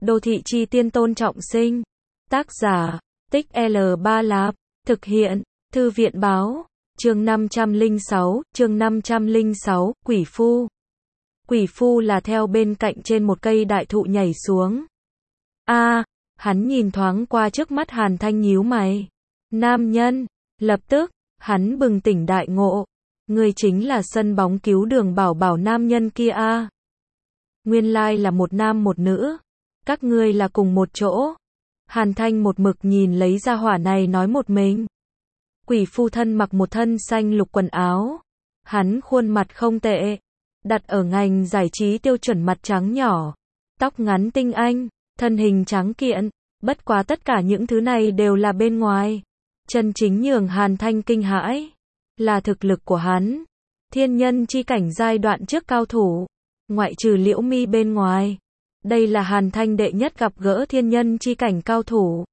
Đô thị chi tiên Tôn Trọng Sinh. Tác giả, Tích L3 Lạp. Thực hiện, Thư viện báo. Chương 506, Quỷ Phu. Quỷ Phu là theo bên cạnh trên một cây đại thụ nhảy xuống. Hắn nhìn thoáng qua trước mắt Hàn Thanh nhíu mày. Nam nhân, lập tức, hắn bừng tỉnh đại ngộ. Người chính là sân bóng cứu đường bảo bảo nam nhân kia a. Nguyên lai là một nam một nữ. Các ngươi là cùng một chỗ. Hàn Thanh một mực nhìn lấy gia hỏa này nói một mình. Quỷ Phu thân mặc một thân xanh lục quần áo. Hắn khuôn mặt không tệ. Đặt ở ngành giải trí tiêu chuẩn mặt trắng nhỏ. Tóc ngắn tinh anh, thân hình trắng kiện. Bất quá tất cả những thứ này đều là bên ngoài. Chân chính nhường Hàn Thanh kinh hãi là thực lực của hắn. Thiên nhân chi cảnh giai đoạn trước cao thủ. Ngoại trừ Liễu Mi bên ngoài. Đây là Hàn Thanh đệ nhất gặp gỡ thiên nhân chi cảnh cao thủ.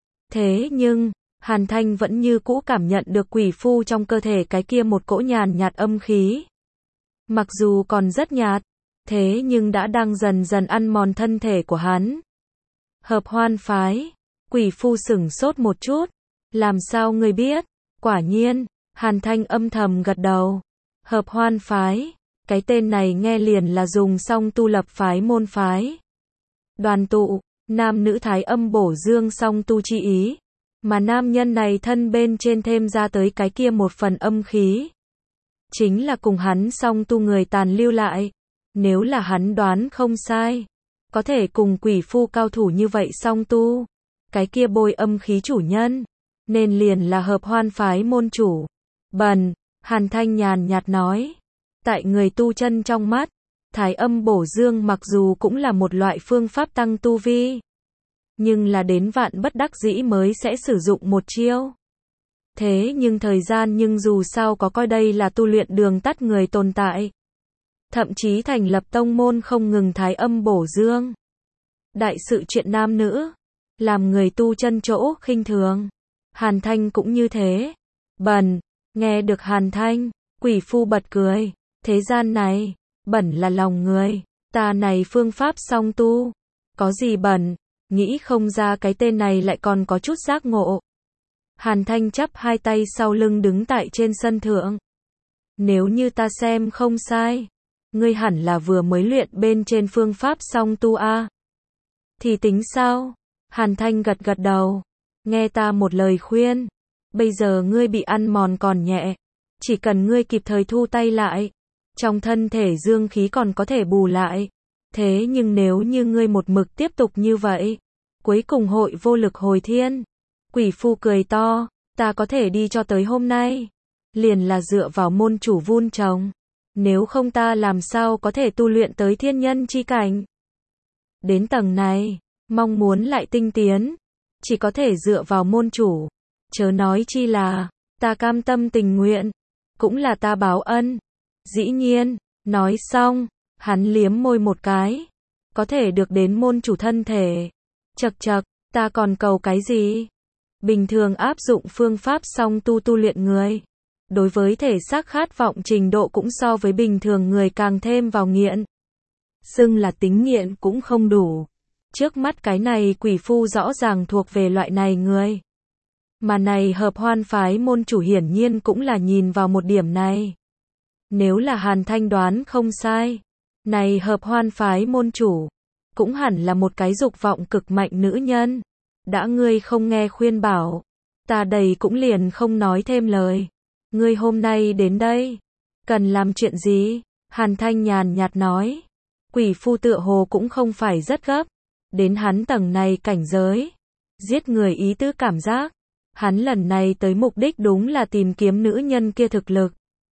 Thế nhưng, Hàn Thanh vẫn như cũ cảm nhận được Quỷ Phu trong cơ thể cái kia một cỗ nhàn nhạt âm khí. Mặc dù còn rất nhạt, thế nhưng đã đang dần dần ăn mòn thân thể của hắn. Hợp Hoan phái. Quỷ Phu sửng sốt một chút. Làm sao ngươi biết? Quả nhiên, Hàn Thanh âm thầm gật đầu. Hợp Hoan phái. Cái tên này nghe liền là dùng song tu lập phái môn phái. Đoàn tụ, nam nữ thái âm bổ dương song tu chi ý. Mà nam nhân này thân bên trên thêm ra tới cái kia một phần âm khí. Chính là cùng hắn song tu người tàn lưu lại. Nếu là hắn đoán không sai. Có thể cùng Quỷ Phu cao thủ như vậy song tu. Cái kia bôi âm khí chủ nhân. Nên liền là Hợp Hoan phái môn chủ. Bần, Hàn Thanh nhàn nhạt nói. Tại người tu chân trong mắt, thái âm bổ dương mặc dù cũng là một loại phương pháp tăng tu vi. Nhưng là đến vạn bất đắc dĩ mới sẽ sử dụng một chiêu. Thế nhưng thời gian nhưng dù sao có coi đây là tu luyện đường tắt người tồn tại. Thậm chí thành lập tông môn không ngừng thái âm bổ dương. Đại sự chuyện nam nữ, làm người tu chân chỗ khinh thường. Hàn Thanh cũng như thế. Bần, nghe được Hàn Thanh, Quỷ Phu bật cười. Thế gian này, bẩn là lòng người, ta này phương pháp song tu. Có gì bẩn, nghĩ không ra cái tên này lại còn có chút giác ngộ. Hàn Thanh chắp hai tay sau lưng đứng tại trên sân thượng. Nếu như ta xem không sai, ngươi hẳn là vừa mới luyện bên trên phương pháp song tu a. Thì tính sao? Hàn Thanh gật gật đầu. Nghe ta một lời khuyên. Bây giờ ngươi bị ăn mòn còn nhẹ. Chỉ cần ngươi kịp thời thu tay lại. Trong thân thể dương khí còn có thể bù lại. Thế nhưng nếu như ngươi một mực tiếp tục như vậy, cuối cùng hội vô lực hồi thiên. Quỷ Phu cười to, ta có thể đi cho tới hôm nay. Liền là dựa vào môn chủ vun trồng. Nếu không ta làm sao có thể tu luyện tới thiên nhân chi cảnh. Đến tầng này, mong muốn lại tinh tiến. Chỉ có thể dựa vào môn chủ. Chớ nói chi là, ta cam tâm tình nguyện. Cũng là ta báo ân. Dĩ nhiên, nói xong, hắn liếm môi một cái. Có thể được đến môn chủ thân thể. Chậc chậc, ta còn cầu cái gì? Bình thường áp dụng phương pháp song tu luyện người. Đối với thể xác khát vọng trình độ cũng so với bình thường người càng thêm vào nghiện. Xưng là tính nghiện cũng không đủ. Trước mắt cái này Quỷ Phu rõ ràng thuộc về loại này người. Mà này Hợp Hoan phái môn chủ hiển nhiên cũng là nhìn vào một điểm này. Nếu là Hàn Thanh đoán không sai, này Hợp Hoan phái môn chủ, cũng hẳn là một cái dục vọng cực mạnh nữ nhân. Đã ngươi không nghe khuyên bảo, ta đây cũng liền không nói thêm lời. Ngươi hôm nay đến đây, cần làm chuyện gì? Hàn Thanh nhàn nhạt nói. Quỷ Phu tựa hồ cũng không phải rất gấp. Đến hắn tầng này cảnh giới, giết người ý tứ cảm giác. Hắn lần này tới mục đích đúng là tìm kiếm nữ nhân kia thực lực.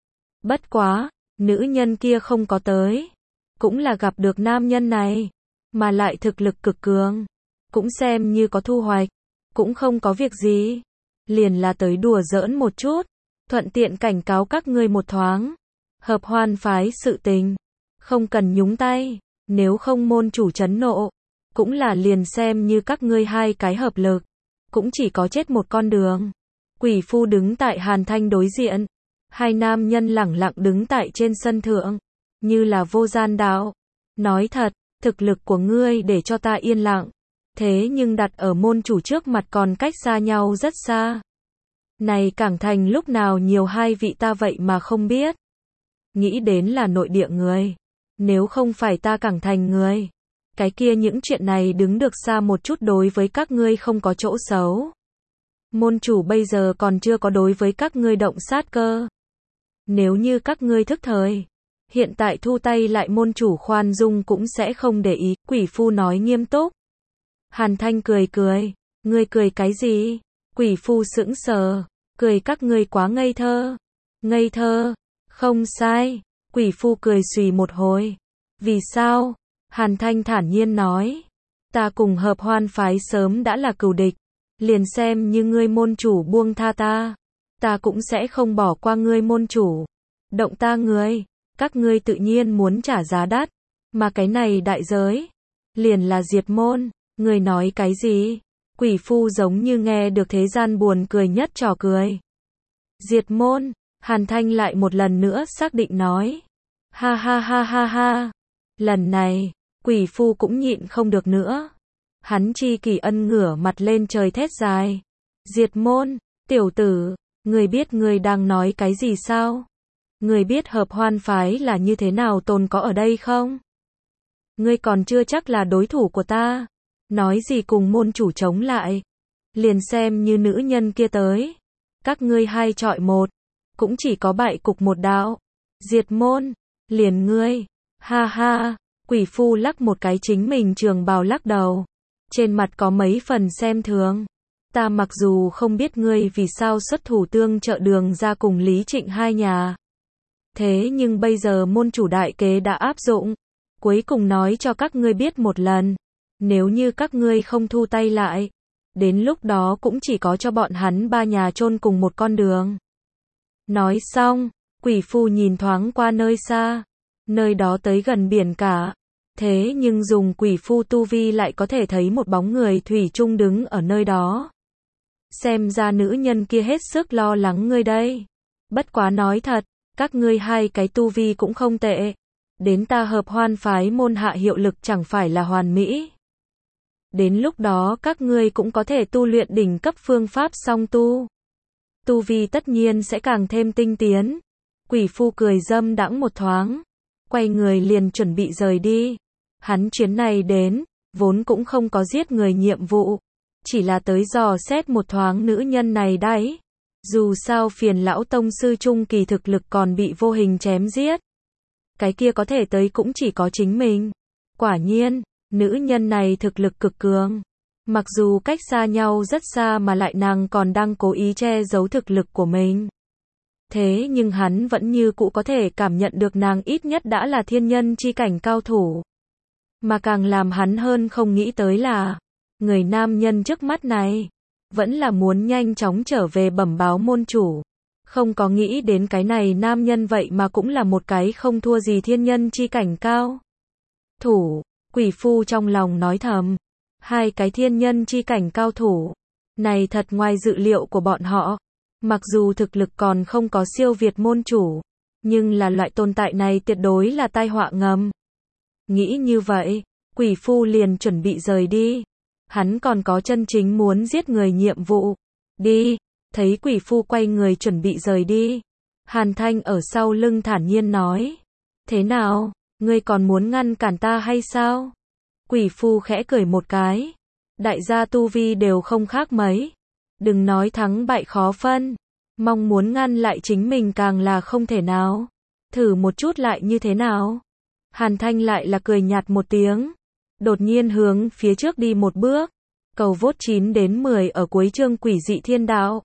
Bất quá, nữ nhân kia không có tới. Cũng là gặp được nam nhân này. Mà lại thực lực cực cường. Cũng xem như có thu hoạch. Cũng không có việc gì. Liền là tới đùa giỡn một chút. Thuận tiện cảnh cáo các ngươi một thoáng. Hợp Hoan phái sự tình. Không cần nhúng tay. Nếu không môn chủ trấn nộ. Cũng là liền xem như các ngươi hai cái hợp lực. Cũng chỉ có chết một con đường. Quỷ Phu đứng tại Hàn Thanh đối diện. Hai nam nhân lẳng lặng đứng tại trên sân thượng. Như là vô gian đạo. Nói thật, thực lực của ngươi để cho ta yên lặng. Thế nhưng đặt ở môn chủ trước mặt còn cách xa nhau rất xa. Này Cảng Thành lúc nào nhiều hai vị ta vậy mà không biết. Nghĩ đến là nội địa người. Nếu không phải ta Cảng Thành người. Cái kia những chuyện này đứng được xa một chút đối với các ngươi không có chỗ xấu. Môn chủ bây giờ còn chưa có đối với các ngươi động sát cơ. Nếu như các ngươi thức thời. Hiện tại thu tay lại môn chủ khoan dung cũng sẽ không để ý. Quỷ phu nói nghiêm túc. Hàn Thanh cười cười. Ngươi cười cái gì? Quỷ phu sững sờ. Cười các ngươi quá ngây thơ. Ngây thơ. Không sai. Quỷ phu cười xùy một hồi. Vì sao? Hàn Thanh thản nhiên nói. Ta cùng Hợp Hoan phái sớm đã là cừu địch. Liền xem như ngươi môn chủ buông tha ta. Ta cũng sẽ không bỏ qua ngươi môn chủ. Động ta ngươi. Các ngươi tự nhiên muốn trả giá đắt. Mà cái này đại giới. Liền là diệt môn. Ngươi nói cái gì? Quỷ phu giống như nghe được thế gian buồn cười nhất trò cười. Diệt môn. Hàn Thanh lại một lần nữa xác định nói. Ha ha ha ha ha. Lần này, quỷ phu cũng nhịn không được nữa. Hắn Chi Kỳ Ân ngửa mặt lên trời thét dài. Diệt môn, tiểu tử, ngươi biết ngươi đang nói cái gì sao? Ngươi biết Hợp Hoan phái là như thế nào tồn có ở đây không? Ngươi còn chưa chắc là đối thủ của ta. Nói gì cùng môn chủ chống lại. Liền xem như nữ nhân kia tới. Các ngươi hai chọi một. Cũng chỉ có bại cục một đạo. Diệt môn. Liền ngươi. Ha ha. Quỷ phu lắc một cái chính mình trường bào lắc đầu. Trên mặt có mấy phần xem thường. Ta mặc dù không biết ngươi vì sao xuất thủ tương trợ Đường ra cùng Lý Trịnh hai nhà. Thế nhưng bây giờ môn chủ đại kế đã áp dụng. Cuối cùng nói cho các ngươi biết một lần. Nếu như các ngươi không thu tay lại. Đến lúc đó cũng chỉ có cho bọn hắn ba nhà chôn cùng một con đường. Nói xong, quỷ phu nhìn thoáng qua nơi xa. Nơi đó tới gần biển cả. Thế nhưng dùng quỷ phu tu vi lại có thể thấy một bóng người thủy chung đứng ở nơi đó. Xem ra nữ nhân kia hết sức lo lắng ngươi đây. Bất quá nói thật, các ngươi hai cái tu vi cũng không tệ. Đến ta Hợp Hoan phái môn hạ hiệu lực chẳng phải là hoàn mỹ. Đến lúc đó các ngươi cũng có thể tu luyện đỉnh cấp phương pháp song tu. Tu vi tất nhiên sẽ càng thêm tinh tiến. Quỷ phu cười dâm đãng một thoáng. Quay người liền chuẩn bị rời đi. Hắn chuyến này đến, vốn cũng không có giết người nhiệm vụ. Chỉ là tới dò xét một thoáng nữ nhân này đấy. Dù sao Phiền lão tông sư trung kỳ thực lực còn bị vô hình chém giết. Cái kia có thể tới cũng chỉ có chính mình. Quả nhiên, nữ nhân này thực lực cực cường. Mặc dù cách xa nhau rất xa mà lại nàng còn đang cố ý che giấu thực lực của mình. Thế nhưng hắn vẫn như cũ có thể cảm nhận được nàng ít nhất đã là thiên nhân chi cảnh cao thủ. Mà càng làm hắn hơn không nghĩ tới là, người nam nhân trước mắt này, vẫn là muốn nhanh chóng trở về bẩm báo môn chủ. Không có nghĩ đến cái này nam nhân vậy mà cũng là một cái không thua gì thiên nhân chi cảnh cao thủ. Quỷ phu trong lòng nói thầm, hai cái thiên nhân chi cảnh cao thủ, này thật ngoài dự liệu của bọn họ. Mặc dù thực lực còn không có siêu việt môn chủ, nhưng là loại tồn tại này tuyệt đối là tai họa ngầm. Nghĩ như vậy, quỷ phu liền chuẩn bị rời đi. Hắn còn có chân chính muốn giết người nhiệm vụ. Đi, thấy quỷ phu quay người chuẩn bị rời đi. Hàn Thanh ở sau lưng thản nhiên nói. Thế nào, ngươi còn muốn ngăn cản ta hay sao? Quỷ phu khẽ cười một cái. Đại gia tu vi đều không khác mấy. Đừng nói thắng bại khó phân. Mong muốn ngăn lại chính mình càng là không thể nào. Thử một chút lại như thế nào? Hàn Thanh lại là cười nhạt một tiếng. Đột nhiên hướng phía trước đi một bước. Cầu vote 9 đến 10 ở cuối chương Quỷ dị thiên đạo.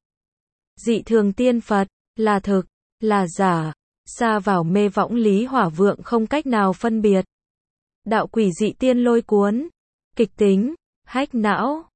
Dị thường tiên Phật, là thực, là giả. Xa vào mê võng lý hỏa vượng không cách nào phân biệt. Đạo quỷ dị tiên lôi cuốn. Kịch tính, hách não.